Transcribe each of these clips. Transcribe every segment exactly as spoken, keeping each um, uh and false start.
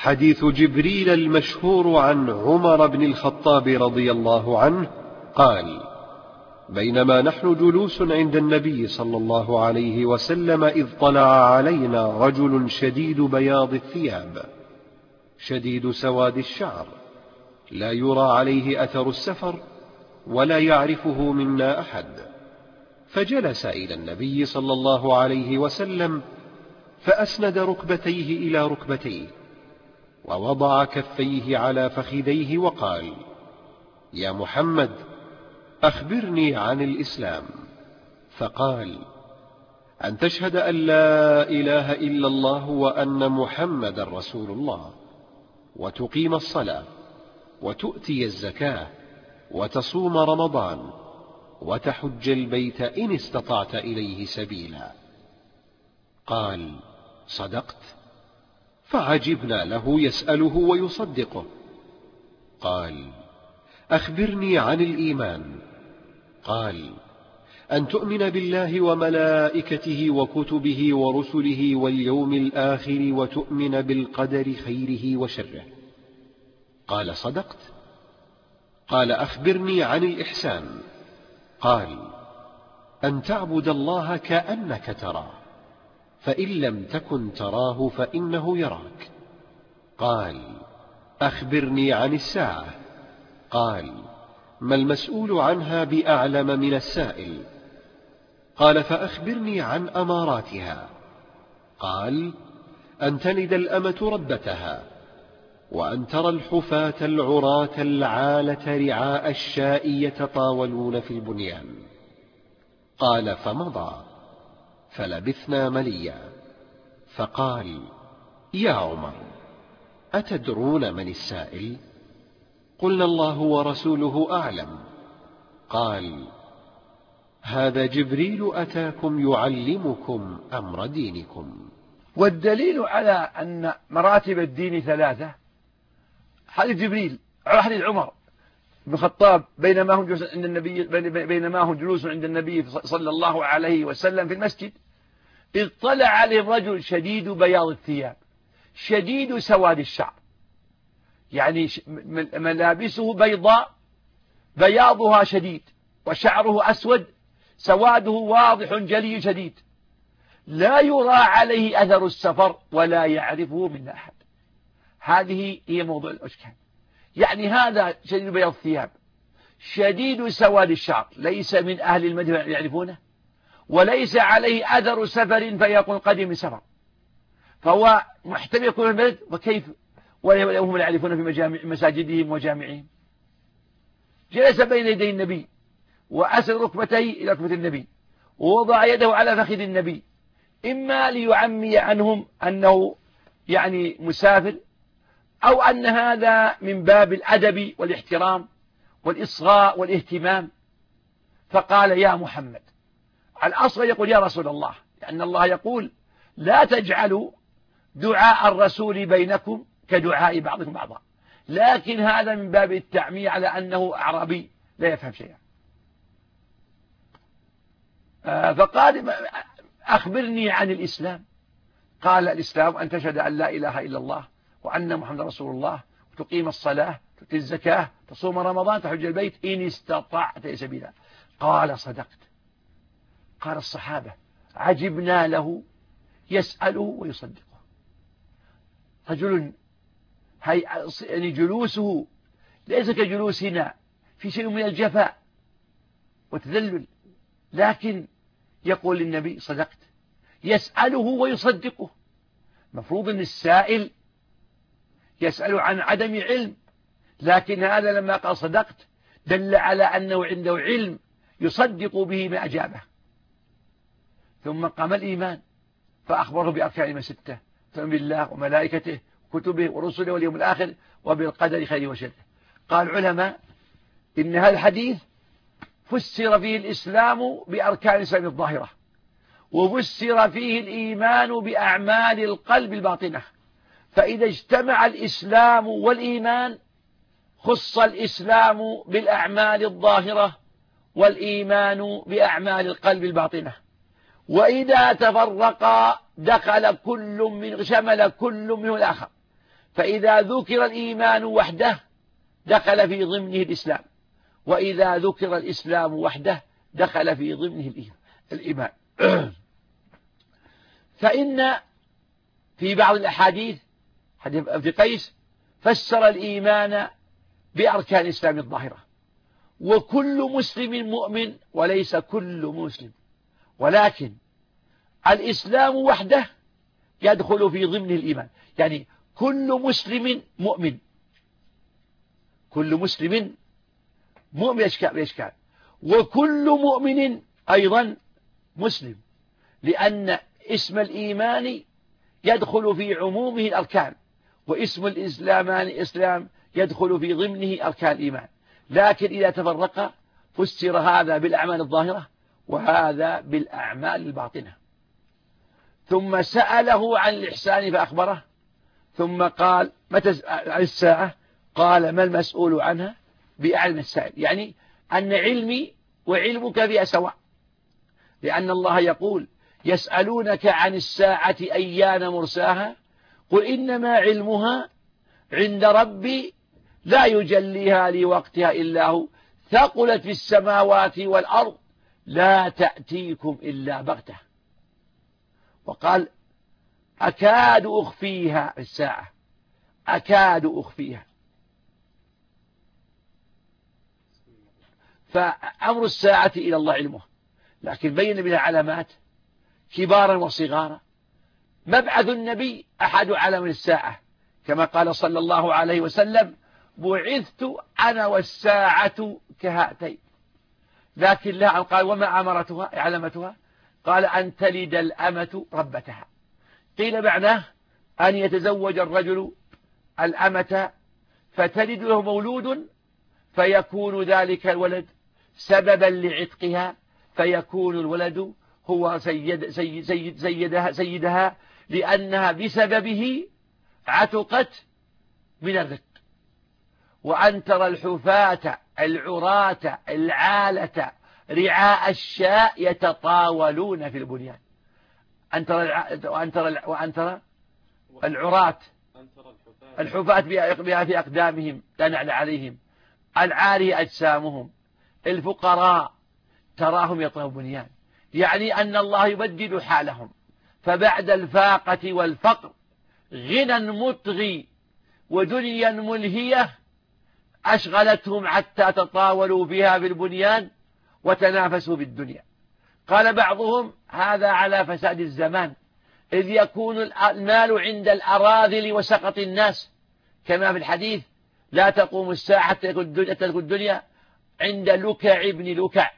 حديث جبريل المشهور عن عمر بن الخطاب رضي الله عنه قال: بينما نحن جلوس عند النبي صلى الله عليه وسلم إذ طلع علينا رجل شديد بياض الثياب شديد سواد الشعر لا يرى عليه أثر السفر ولا يعرفه منا أحد، فجلس إلى النبي صلى الله عليه وسلم فأسند ركبتيه إلى ركبتيه ووضع كفيه على فخذيه وقال: يا محمد أخبرني عن الإسلام. فقال: أن تشهد أن لا إله إلا الله وأن محمد رسول الله، وتقيم الصلاة، وتؤتي الزكاة، وتصوم رمضان، وتحج البيت إن استطعت إليه سبيلا. قال: صدقت. فعجبنا له يسأله ويصدقه. قال: أخبرني عن الإيمان. قال: أن تؤمن بالله وملائكته وكتبه ورسله واليوم الآخر وتؤمن بالقدر خيره وشره. قال: صدقت. قال: أخبرني عن الإحسان. قال: أن تعبد الله كأنك تراه، فإن لم تكن تراه فإنه يراك. قال: أخبرني عن الساعة. قال: ما المسؤول عنها بأعلم من السائل. قال: فأخبرني عن أماراتها. قال: أن تلد الأمة ربتها، وأن ترى الحفاة العراة العالة رعاء الشاء يتطاولون في البنيان. قال: فمضى، فلبثنا مليا، فقال: يا عمر، أتدرون من السائل؟ قلنا: الله ورسوله أعلم. قال: هذا جبريل أتاكم يعلمكم أمر دينكم. والدليل على أن مراتب الدين ثلاثة حديث جبريل، حديث عمر بن الخطاب بينما هم جلوس عند النبي بينما هم جلوس عند النبي صلى الله عليه وسلم في المسجد، إذ طلع عليه الرجل شديد بياض الثياب شديد سواد الشعر، يعني ملابسه بيضاء بياضها شديد وشعره أسود سواده واضح جلي شديد، لا يرى عليه أثر السفر ولا يعرفه من أحد. هذه هي موضوع الإشكال. يعني هذا شديد بياض الثياب شديد سواد الشعر ليس من أهل المدينة يعرفونه، وليس عليه أثر سفر فيقول قدم من سفر، فهو محتمل يكون في البلد، وكيف وهم لا يعرفون في مجامع مساجدهم وجامعهم. جلس بين يدي النبي وأسر ركبتيه إلى ركبة النبي ووضع يده على فخذ النبي، إما ليعمي عنهم أنه يعني مسافر، أو أن هذا من باب الأدب والاحترام والإصغاء والاهتمام. فقال: يا محمد. الأصل يقول: يا رسول الله، لأن الله يقول: لا تجعلوا دعاء الرسول بينكم كدعاء بعضكم بعضا، لكن هذا من باب التعمية على أنه أعرابي لا يفهم شيئا. فقال: أخبرني عن الإسلام. قال: الإسلام أن تشهد أن لا إله إلا الله وأن محمد رسول الله، وتقيم الصلاة، تؤتي الزكاة، تصوم رمضان، تحج البيت إن استطعت سبيلا. قال: صدقت. قال الصحابة: عجبنا له يسأله ويصدقه. رجل يعني جلوسه ليس كجلوسنا في شيء من الجفاء والتذلل، لكن يقول للنبي: صدقت. يسأله ويصدقه. مفروض أن السائل يسأل عن عدم علم، لكن هذا لما قال صدقت دل على أنه عنده علم يصدق به ما أجابه. ثم قام الإيمان فأخبره بأركان الإيمان ستة: تؤمن بالله وملائكته وكتبه ورسله واليوم الآخر وبالقدر خيره وشره. قال العلماء إن هذا الحديث فسر فيه الإسلام بأركان الإسلام الظاهرة، وفسر فيه الإيمان بأعمال القلب الباطنة، فإذا اجتمع الإسلام والإيمان خص الإسلام بالأعمال الظاهرة والإيمان بأعمال القلب الباطنة، وإذا تفرقا دخل كل من شمل كل منه الآخر. فإذا ذكر الإيمان وحده دخل في ضمنه الإسلام، وإذا ذكر الإسلام وحده دخل في ضمنه الإيمان. فإن في بعض الأحاديث حديث ابن قيس فسر الإيمان بأركان الإسلام الظاهرة، وكل مسلم مؤمن وليس كل مسلم، ولكن الإسلام وحده يدخل في ضمن الإيمان، يعني كل مسلم مؤمن، كل مسلم مؤمن إشكال، وكل مؤمن أيضا مسلم، لأن اسم الإيمان يدخل في عمومه الأركان، واسم الإسلامان إسلام يدخل في ضمنه أركان الإيمان، لكن إذا تفرق فسر هذا بالأعمال الظاهرة وهذا بالأعمال الباطنة. ثم سأله عن الإحسان فأخبره، ثم قال متى عن الساعة؟ قال ما المسؤول عنها بأعلم السائل، يعني أن علمي وعلمك فيها سواء، لأن الله يقول يسألونك عن الساعة أيان مرساها قل إنما علمها عند ربي لا يجليها لوقتها إلا هو ثقلت في السماوات والأرض لا تأتيكم إلا بغتة. وقال أكاد أخفيها الساعة، أكاد أخفيها. فأمر الساعة إلى الله علمه، لكن بين بها علامات كبارا وصغارا. مبعث النبي أحد علم الساعة، كما قال صلى الله عليه وسلم بعثت أنا والساعة كهاتين. لكن لا قال وما أمرتها علامتها؟ قال أن تلد الأمة ربتها. قيل معناه أن يتزوج الرجل الأمة فتلد له مولود فيكون ذلك الولد سببا لعتقها، فيكون الولد هو سيد سيد سيد سيدها, سيدها لأنها بسببه عتقت من الرق. وأن ترى الحفاة العراة العالة رعاء الشاء يتطاولون في البنيان. أن ترى وأن ترى وأن ترى العراة الحفاة بها في أقدامهم لا نعل عليهم، العارية أجسامهم، الفقراء تراهم يطلبون بنيان، يعني أن الله يبدل حالهم، فبعد الفاقة والفقر غنى مطغي ودنيا ملهية أشغلتهم حتى تطاولوا بها بالبنيان وتنافسوا بالدنيا. قال بعضهم هذا على فساد الزمان، إذ يكون المال عند الأراذل وسقط الناس، كما في الحديث لا تقوم الساعة حتى تكون الدنيا عند لكع ابن لكع،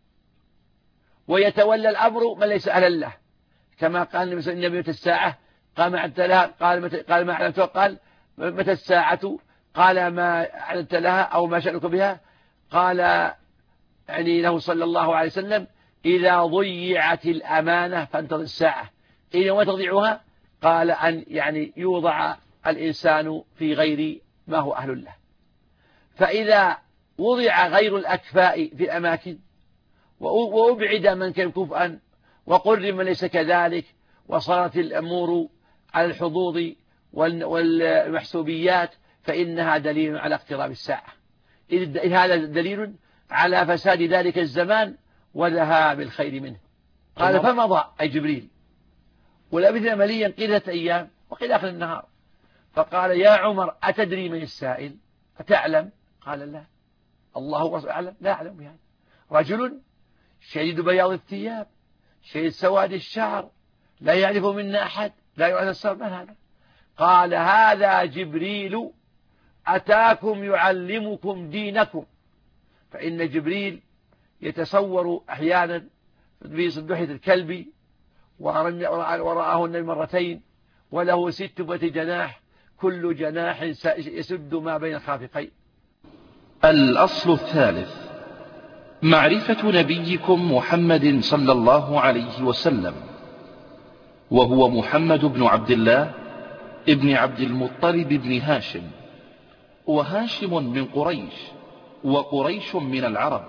ويتولى الأمر من ليس أهلا له، كما قال النبي متى الساعة؟ قال ما أعلمت لها، قال متى قال ما أعلمت، قال متى الساعة؟ قال ما أعلمت لها أو ما شأنك بها؟ قال يعني له صلى الله عليه وسلم إذا ضيعت الأمانة فانتظر الساعة. إذا ما تضيعها؟ قال أن يعني يوضع الإنسان في غير ما هو أهل له. فإذا وضع غير الأكفاء في الأماكن وأبعد من كان كفءا وقرر من ليس كذلك، وصارت الأمور على الحظوظ والمحسوبيات، فإنها دليل على اقتراب الساعة. إذ هذا دليل على فساد ذلك الزمان وذهاب الخير منه. قال فمضى أي جبريل ولبث مليا قيل أيام وقيل آخر النهار، فقال يا عمر أتدري من السائل؟ أتعلم؟ قال لا. الله أعلم؟ لا أعلم بهذا. رجل شديد بياض الثياب شديد سواد الشعر لا يعرف منا أحد، لا يعرف السر، من هذا؟ قال هذا جبريل أتاكم يعلمكم دينكم. فإن جبريل يتصور أحيانا في صدحة الكلب ورآه النبي مرتين وله ستة جناح كل جناح يسد ما بين الخافقين. الأصل الثالث معرفة نبيكم محمد صلى الله عليه وسلم، وهو محمد بن عبد الله ابن عبد المطلب بن هاشم، وهاشم من قريش، وقريش من العرب،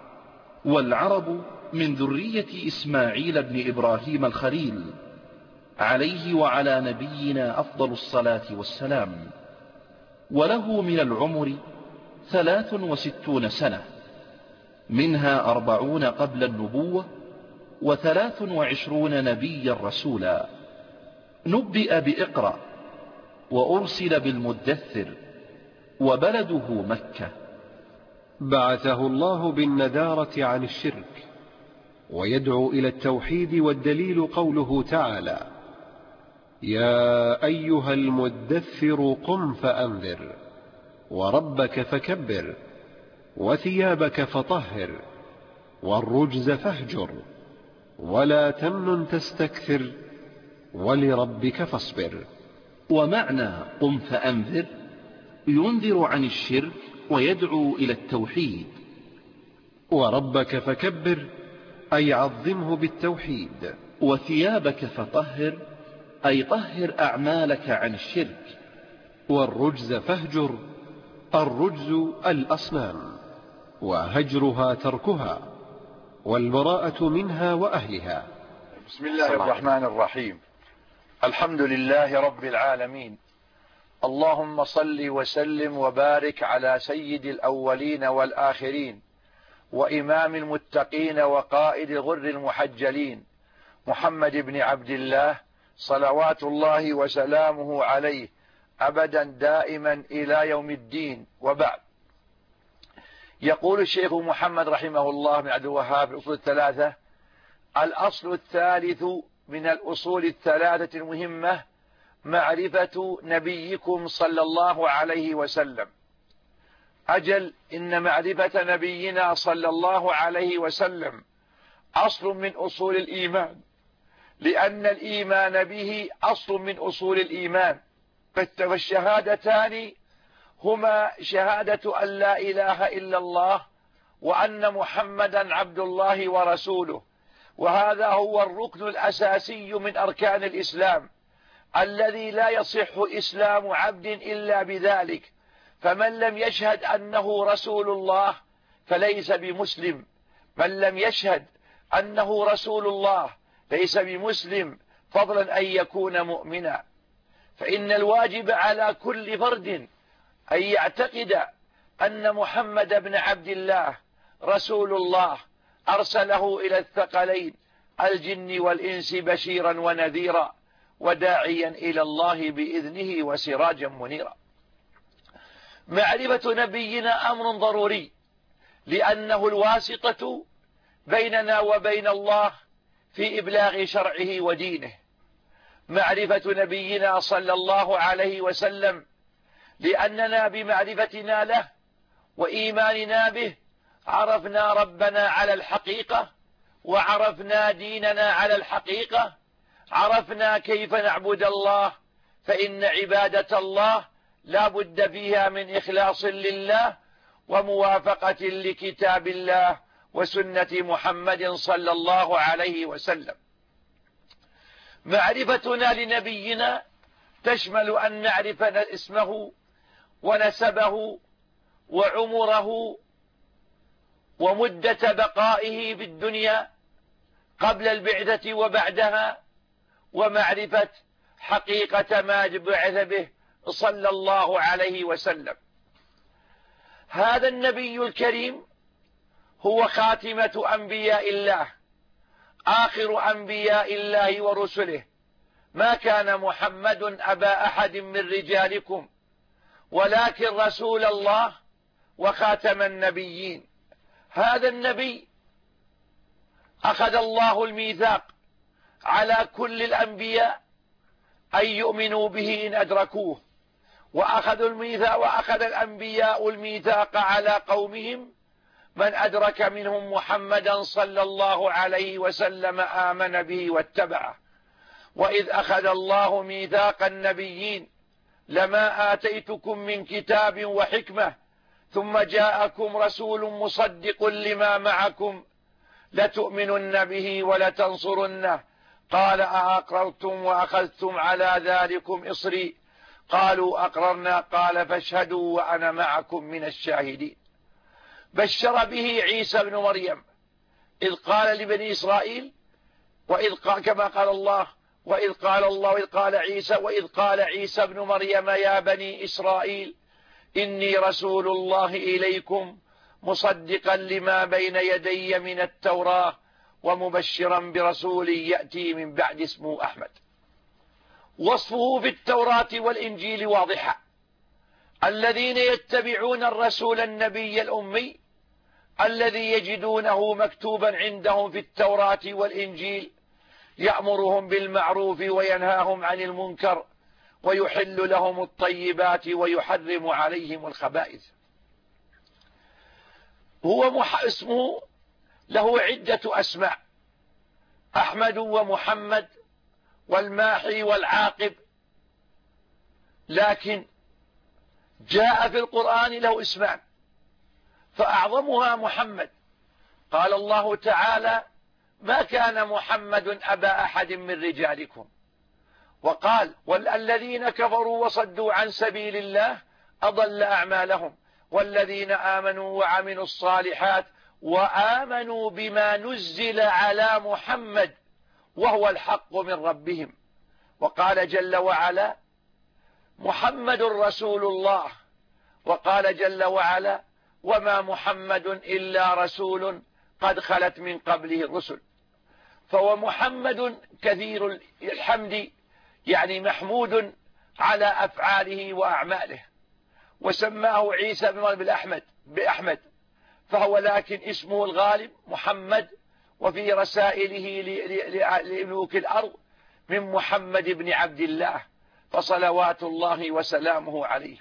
والعرب من ذرية إسماعيل بن إبراهيم الخليل، عليه وعلى نبينا أفضل الصلاة والسلام، وله من العمر ثلاث وستون سنة، منها أربعون قبل النبوة وثلاث وعشرون نبيا رسولا. نبئ بإقرأ وأرسل بالمدثر، وبلده مكة. بعثه الله بالندارة عن الشرك ويدعو إلى التوحيد، والدليل قوله تعالى: يا أيها المدثر قم فأنذر وربك فكبر وثيابك فطهر والرجز فاهجر ولا تمنن تستكثر ولربك فاصبر. ومعنى قم فأنذر ينذر عن الشرك ويدعو إلى التوحيد. وربك فكبر أي عظمه بالتوحيد. وثيابك فطهر أي طهر أعمالك عن الشرك. والرجز فاهجر، الرجز الأصنام، وهجرها تركها، والبراءة منها وأهلها. بسم الله الرحمن الرحيم. الحمد لله رب العالمين، اللهم صل وسلم وبارك على سيد الأولين والآخرين وإمام المتقين وقائد غر المحجلين محمد بن عبد الله صلوات الله وسلامه عليه أبدا دائما إلى يوم الدين. وبعد، يقول الشيخ محمد رحمه الله بن عبد الوهاب الأصول الثلاثة: الأصل الثالث من الأصول الثلاثة المهمة معرفة نبيكم صلى الله عليه وسلم. أجل إن معرفة نبينا صلى الله عليه وسلم أصل من أصول الإيمان، لأن الإيمان به أصل من أصول الإيمان. فالشهادتان هما شهادة أن لا إله إلا الله وأن محمدا عبد الله ورسوله، وهذا هو الركن الأساسي من أركان الإسلام الذي لا يصح إسلام عبد إلا بذلك. فمن لم يشهد أنه رسول الله فليس بمسلم، من لم يشهد أنه رسول الله ليس بمسلم، فضلا أن يكون مؤمنا. فإن الواجب على كل فرد أن يعتقد أن محمد بن عبد الله رسول الله أرسله إلى الثقلين الجن والإنس بشيرا ونذيرا وداعيا إلى الله بإذنه وسراجا منيرا. معرفة نبينا أمر ضروري، لأنه الواسطة بيننا وبين الله في إبلاغ شرعه ودينه. معرفة نبينا صلى الله عليه وسلم، لأننا بمعرفتنا له وإيماننا به عرفنا ربنا على الحقيقة، وعرفنا ديننا على الحقيقة، عرفنا كيف نعبد الله، فإن عبادة الله لا بد فيها من إخلاص لله وموافقة لكتاب الله وسنة محمد صلى الله عليه وسلم. معرفتنا لنبينا تشمل أن نعرف اسمه ونسبه وعمره ومدة بقائه في الدنيا قبل البعثة وبعدها، ومعرفة حقيقة ما بعث به صلى الله عليه وسلم. هذا النبي الكريم هو خاتمة أنبياء الله، آخر أنبياء الله ورسله. ما كان محمد أبا أحد من رجالكم ولكن رسول الله وخاتم النبيين. هذا النبي أخذ الله الميثاق على كل الأنبياء أن يؤمنوا به إن أدركوه، وأخذوا الميثاق وأخذ الأنبياء الميثاق على قومهم من أدرك منهم محمدا صلى الله عليه وسلم آمن به واتبعه. وإذ أخذ الله ميثاق النبيين لما آتيتكم من كتاب وحكمة ثم جاءكم رسول مصدق لما معكم لتؤمنن به ولتنصرنه قال أأقررتم وأخذتم على ذلكم إصري قالوا أقررنا قال فاشهدوا وأنا معكم من الشاهدين. بشر به عيسى بن مريم إذ قال لبني إسرائيل، وإذ قال كما قال الله وإذ قال الله وإذ قال عيسى وإذ قال عيسى ابن مريم يا بني إسرائيل إني رسول الله إليكم مصدقا لما بين يدي من التوراة ومبشرا برسول يأتي من بعد اسمه أحمد. وصفه في التوراة والإنجيل واضحة: الذين يتبعون الرسول النبي الأمي الذي يجدونه مكتوبا عندهم في التوراة والإنجيل يأمرهم بالمعروف وينهاهم عن المنكر ويحل لهم الطيبات ويحرم عليهم الخبائث. هو مح... اسمه له عدة أسماء: أحمد ومحمد والماحي والعاقب، لكن جاء في القرآن له اسمان فأعظمها محمد. قال الله تعالى: ما كان محمد أبا أحد من رجالكم. وقال: والذين كفروا وصدوا عن سبيل الله أضل أعمالهم والذين آمنوا وعملوا الصالحات وآمنوا بما نزل على محمد وهو الحق من ربهم. وقال جل وعلا: محمد رسول الله. وقال جل وعلا: وما محمد إلا رسول قد خلت من قبله الرسل. فهو محمد كثير الحمد، يعني محمود على أفعاله وأعماله. وسماه عيسى بن مريم بالأحمد بأحمد، فهو لكن اسمه الغالب محمد، وفي رسائله لملوك الأرض من محمد بن عبد الله، فصلوات الله وسلامه عليه.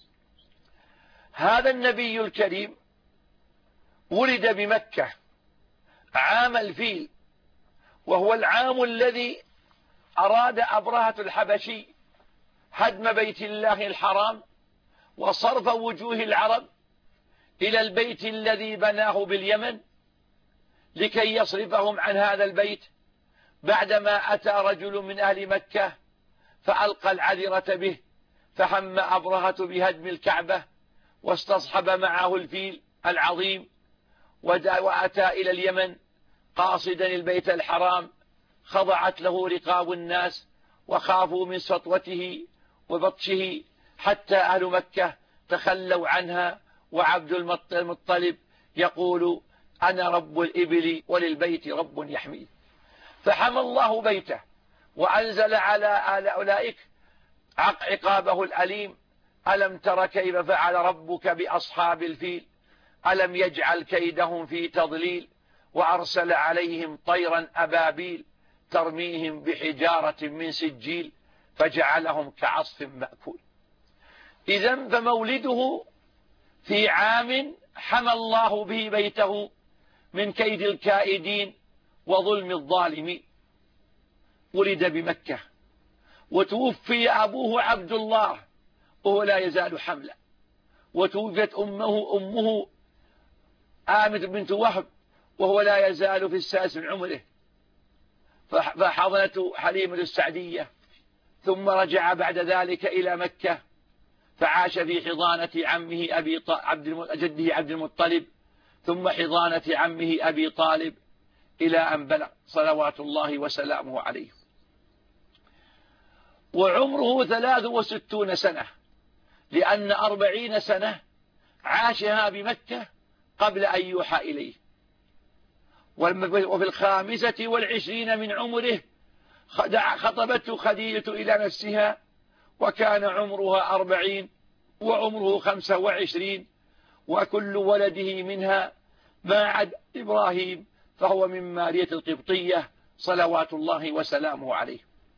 هذا النبي الكريم ولد بمكة عام الفيل، وهو العام الذي أراد أبرهة الحبشي هدم بيت الله الحرام وصرف وجوه العرب إلى البيت الذي بناه باليمن لكي يصرفهم عن هذا البيت، بعدما أتى رجل من أهل مكة فألقى العذرة به، فهم أبرهة بهدم الكعبة واستصحب معه الفيل العظيم وأتى إلى اليمن قاصدا البيت الحرام. خضعت له رقاب الناس وخافوا من سطوته وبطشه حتى أهل مكة تخلوا عنها، وعبد المطلب يقول: أنا رب الإبل وللبيت رب يحميه. فحمى الله بيته وأنزل على أولئك عقابه الأليم: ألم تر كيف فعل ربك بأصحاب الفيل ألم يجعل كيدهم في تضليل وأرسل عليهم طيرا أبابيل ترميهم بحجارة من سجيل فجعلهم كعصف مأكول. إذن فمولده في عام حمى الله به بيته من كيد الكائدين وظلم الظالمين. ولد بمكة وتوفي أبوه عبد الله وهو لا يزال حملا، وتوفيت أمه أمه آمنة بنت وهب وهو لا يزال في السادس من عمره، فحضنته حليمة السعدية، ثم رجع بعد ذلك إلى مكة فعاش في حضانة عمه أبي ط... عبد جده عبد المطلب، ثم حضانة عمه أبي طالب إلى أن بلغ صلوات الله وسلامه عليه. وعمره ثلاث وستون سنة، لأن أربعين سنة عاشها بمكة قبل أن يوحى إليه. وفي الخامسة والعشرين من عمره خطبته خديجة إلى نفسها، وكان عمرها أربعين وعمره خمسة وعشرين، وكل ولده منها ما عدا إبراهيم فهو من مارية القبطية صلوات الله وسلامه عليه.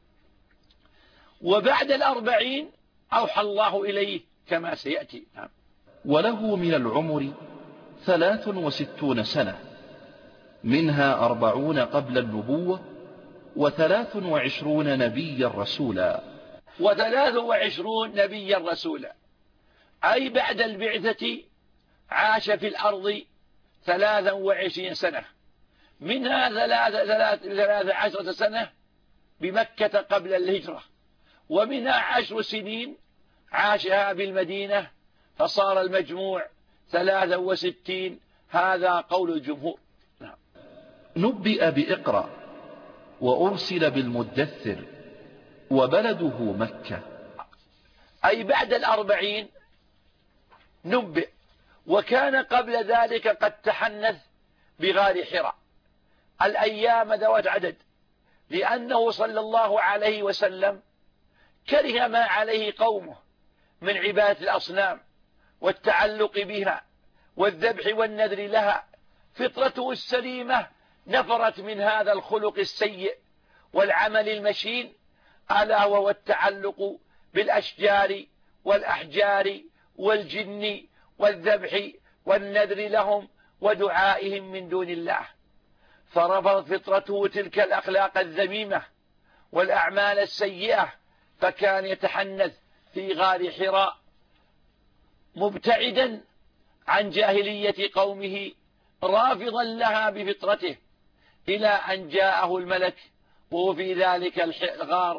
وبعد الأربعين أوحى الله إليه كما سيأتي. نعم. وله من العمر ثلاث وستون سنة، منها أربعون قبل النبوة وثلاث وعشرون نبيا رسولا. وثلاث وعشرون نبيا رسولا، أي بعد البعثة عاش في الأرض ثلاثا وعشرين سنة، منها ثلاث عشرة سنة بمكة قبل الهجرة، ومنها عشر سنين عاشها بالمدينة، فصار المجموع ثلاثا وستين. هذا قول الجمهور. نعم. نبئ بإقرأ وأرسل بالمدثر وبلده مكة. أي بعد الأربعين نبئ، وكان قبل ذلك قد تحنث بغار حراء الأيام ذوات عدد، لأنه صلى الله عليه وسلم كره ما عليه قومه من عبادة الأصنام والتعلق بها والذبح والنذر لها. فطرته السليمة نفرت من هذا الخلق السيء والعمل المشين، ألا وهو التعلق بالأشجار والأحجار والجن والذبح والنذر لهم ودعائهم من دون الله. فرفضت فطرته تلك الأخلاق الذميمة والأعمال السيئة، فكان يتحنث في غار حراء مبتعدا عن جاهلية قومه رافضا لها بفطرته، إلى أن جاءه الملك وهو في ذلك الغار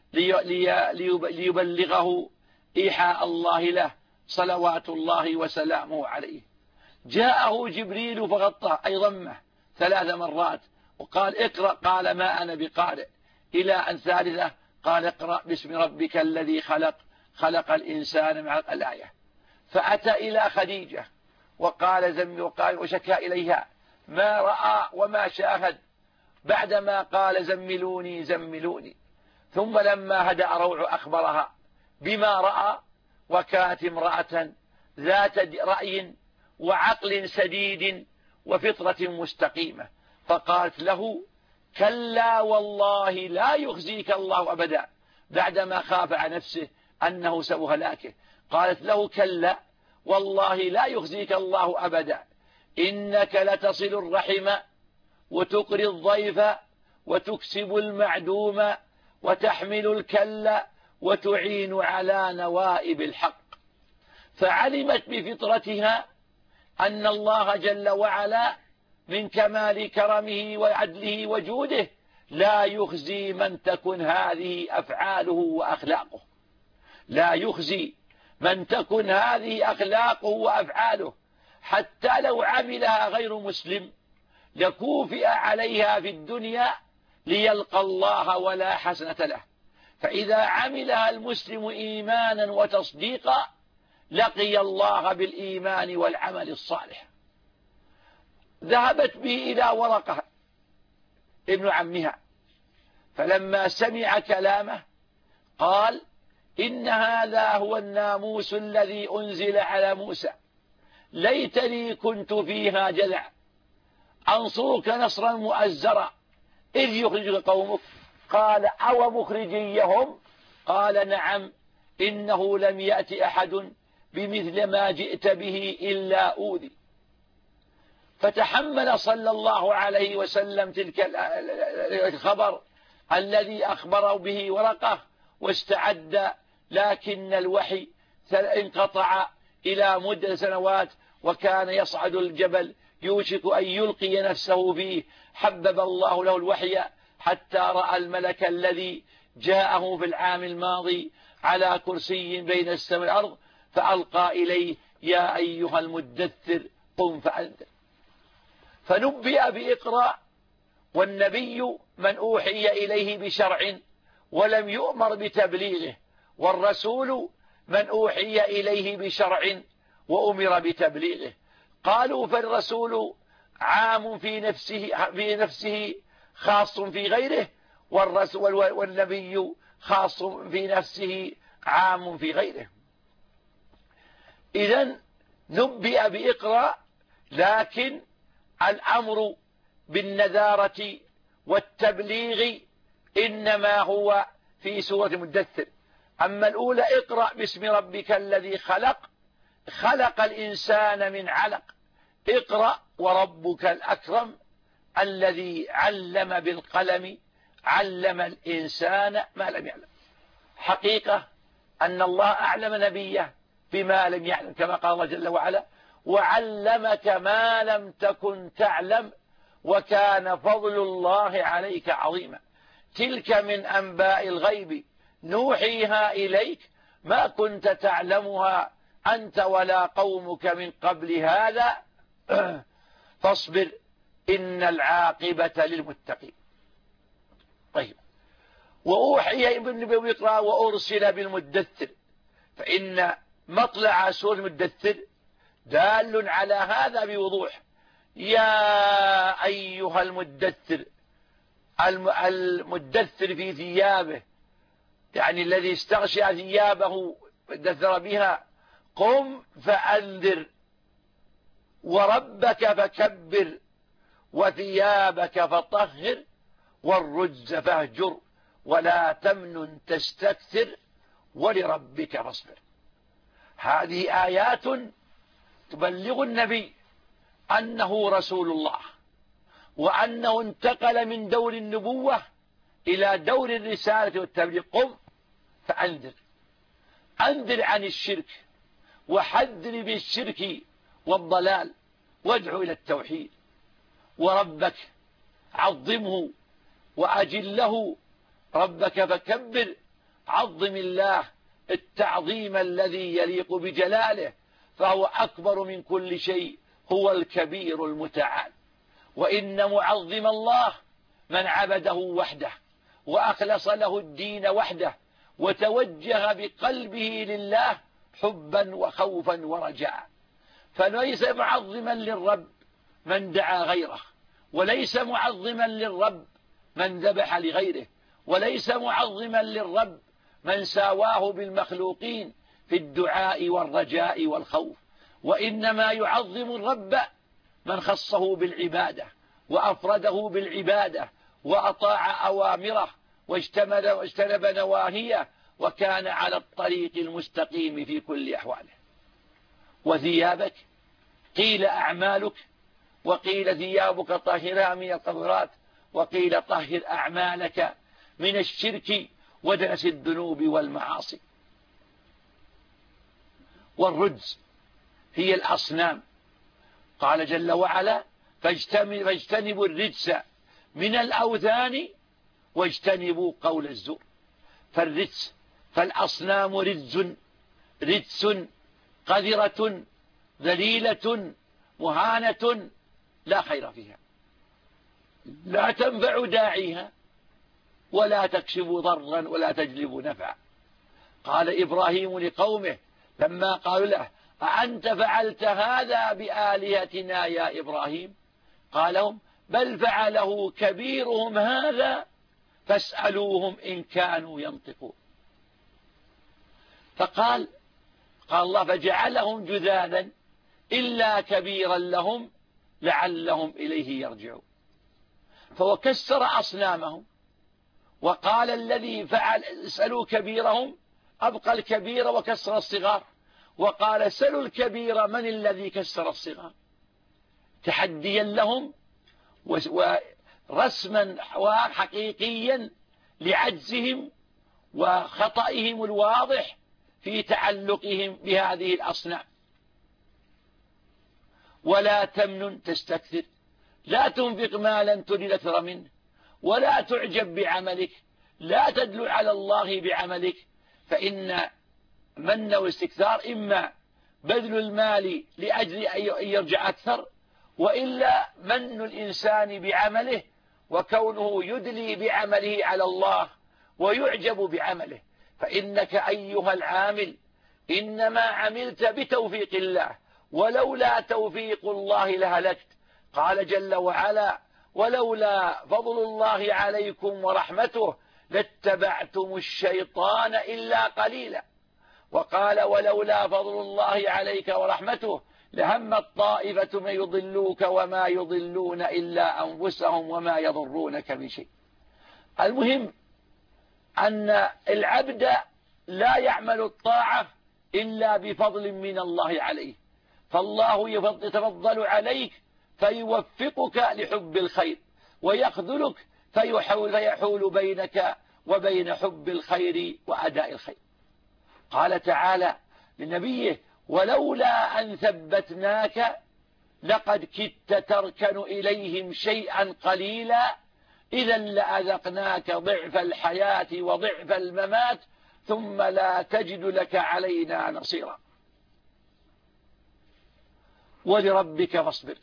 ليبلغه إيحاء الله له صلوات الله وسلامه عليه. جاءه جبريل فغطاه أي ضمه ثلاث مرات وقال اقرأ، قال ما أنا بقارئ، إلى أن ثالثة قال اقرأ باسم ربك الذي خلق خلق الإنسان مع الآية. فأتى إلى خديجة وقال زمي وقال وشكى إليها ما رأى وما شاهد، بعدما قال زملوني زملوني. ثم لما هدأ روع أخبرها بما رأى، وكانت امرأة ذات رأي وعقل سديد وفطرة مستقيمة، فقالت له كلا والله لا يخزيك الله أبدا، بعدما خاف على نفسه أنه سوف هلاكه. قالت له كلا والله لا يخزيك الله أبدا، إنك لتصل الرحم وتقري الضيف وتكسب المعدوم وتحمل الكل وتعين على نوائب الحق. فعلمت بفطرتها أن الله جل وعلا من كمال كرمه وعدله وجوده لا يخزي من تكن هذه أفعاله وأخلاقه، لا يخزي من تكن هذه أخلاقه وأفعاله، حتى لو عملها غير مسلم لكوفئ عليها في الدنيا ليلقى الله ولا حسنة له. فإذا عملها المسلم إيمانا وتصديقا لقي الله بالإيمان والعمل الصالح. ذهبت به إلى ورقة ابن عمها، فلما سمع كلامه قال إن هذا هو الناموس الذي أنزل على موسى، ليتني كنت فيها جذع أنصرك نصرا مؤزرا إذ يخرجك قومك. قال أو مخرجيهم؟ قال نعم، إنه لم يأت أحد بمثل ما جئت به إلا أوذي. فتحمل صلى الله عليه وسلم تلك الخبر الذي أخبره به ورقة واستعد، لكن الوحي انقطع إلى مدة سنوات، وكان يصعد الجبل يوشك أن يلقي نفسه فيه. حبب الله له الوحي حتى رأى الملك الذي جاءه في العام الماضي على كرسي بين السماء والأرض، فألقى إليه يا أيها المدثر قم فأنذر. فنبئ بإقراء، والنبي من أوحي إليه بشرع ولم يؤمر بتبليغه، والرسول من أوحي إليه بشرع وأمر بتبليغه. قالوا فالرسول عام في نفسه, في نفسه خاص في غيره، والرسول والنبي خاص في نفسه عام في غيره. إذن نبئ بإقراء، لكن الأمر بالنذارة والتبليغ إنما هو في سورة المدثر. أما الأولى اقرأ باسم ربك الذي خلق خلق الإنسان من علق، اقرأ وربك الأكرم الذي علم بالقلم علم الإنسان ما لم يعلم. حقيقة أن الله أعلم نبيه بما لم يعلم، كما قال الله جل وعلا وعلمك ما لم تكن تعلم وكان فضل الله عليك عظيما. تلك من أنباء الغيب نوحيها إليك ما كنت تعلمها أنت ولا قومك من قبل هذا فاصبر إن العاقبة للمتقين. طيب، وأوحي بالنبي يقرأ وأرسل بالمدثر، فإن مطلع سورة المدثر دال على هذا بوضوح. يا أيها المدثر، المدثر في ثيابه، يعني الذي استغشى ثيابه ودثر بها، قم فأنذر وربك فكبر وثيابك فطهر والرجز فاهجر ولا تمنن تستكثر ولربك فاصبر. هذه آيات تبلغ النبي أنه رسول الله، وأنه انتقل من دور النبوة إلى دور الرسالة والتبليغ. قم فأنذر، أنذر عن الشرك وحذر بالشرك والضلال وادعو إلى التوحيد. وربك عظمه وأجله، ربك فكبر، عظم الله التعظيم الذي يليق بجلاله، فهو أكبر من كل شيء، هو الكبير المتعال. وإن معظم الله من عبده وحده وأخلص له الدين وحده وتوجه بقلبه لله حبا وخوفا ورجاء. فليس معظما للرب من دعا غيره، وليس معظما للرب من ذبح لغيره، وليس معظما للرب من ساواه بالمخلوقين في الدعاء والرجاء والخوف. وإنما يعظم الرب من خصه بالعبادة وأفرده بالعبادة وأطاع أوامره واجتنب نواهيه وكان على الطريق المستقيم في كل أحواله. وثيابك قيل أعمالك، وقيل ثيابك طهرها من القذرات، وقيل طهر أعمالك من الشرك ودنس الذنوب والمعاصي. والرجز هي الأصنام، قال جل وعلا فاجتنبوا الرجس من الأوثان واجتنبوا قول الزور. فالرجس فالأصنام رجس رجس قذرة ذليلة مهانة لا خير فيها، لا تنفع داعيها ولا تكشف ضرا ولا تجلب نفعا. قال إبراهيم لقومه لما قالوا له أأنت فعلت هذا بآلهتنا يا إبراهيم؟ قال لهم بل فعله كبيرهم هذا فاسألوهم إن كانوا ينطقون. فقال قال الله فجعلهم جذاذا إلا كبيرا لهم لعلهم إليه يرجعون. فهو كسر أصنامهم، وقال الذي فعل اسألوا كبيرهم أبقى الكبير وكسر الصغار، وقال سلوا الكبير من الذي كسر الصغار، تحديا لهم ورسما حقيقيا لعجزهم وخطئهم الواضح في تعلقهم بهذه الأصنام. ولا تمنن تستكثر، لا تنفق مالا تريد أكثر منه، ولا تعجب بعملك، لا تدل على الله بعملك، فإن من والاستكثار إما بذل المال لأجل أن يرجع أكثر، وإلا من الإنسان بعمله وكونه يدلي بعمله على الله ويعجب بعمله. فإنك أيها العامل إنما عملت بتوفيق الله، ولولا توفيق الله لهلكت. قال جل وعلا ولولا فضل الله عليكم ورحمته لاتبعتم الشيطان إلا قليلا. وقال ولولا فضل الله عليك ورحمته لهمت طائفة من يضلوك وما يضلون إلا أنفسهم وما يضرونك من شيء. المهم أن العبد لا يعمل الطاعة إلا بفضل من الله عليه، فالله يتفضل عليك فيوفقك لحب الخير ويخذلك فيحول, فيحول بينك وبين حب الخير وأداء الخير. قال تعالى لنبيه ولولا أن ثبتناك لقد كدت تركن إليهم شيئا قليلا إذا لأذقناك ضعف الحياة وضعف الممات ثم لا تجد لك علينا نصيرا. ولربك فاصبر،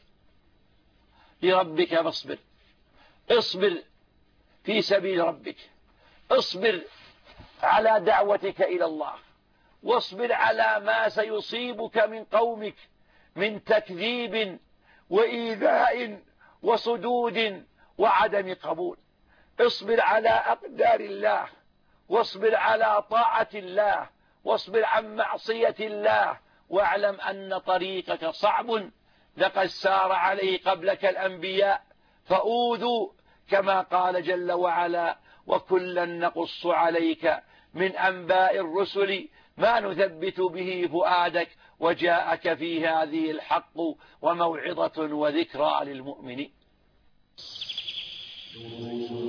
لربك فاصبر، اصبر في سبيل ربك، اصبر على دعوتك إلى الله، واصبر على ما سيصيبك من قومك من تكذيب وإيذاء وصدود وعدم قبول. اصبر على أقدار الله، واصبر على طاعة الله، واصبر عن معصية الله، واعلم أن طريقك صعب، لقد سار عليه قبلك الأنبياء فأوذوا كما قال جل وعلا: وكلا نقص عليك من أنباء الرسل ما نثبت به فؤادك وجاءك في هذه الحق وموعظة وذكرى للمؤمنين.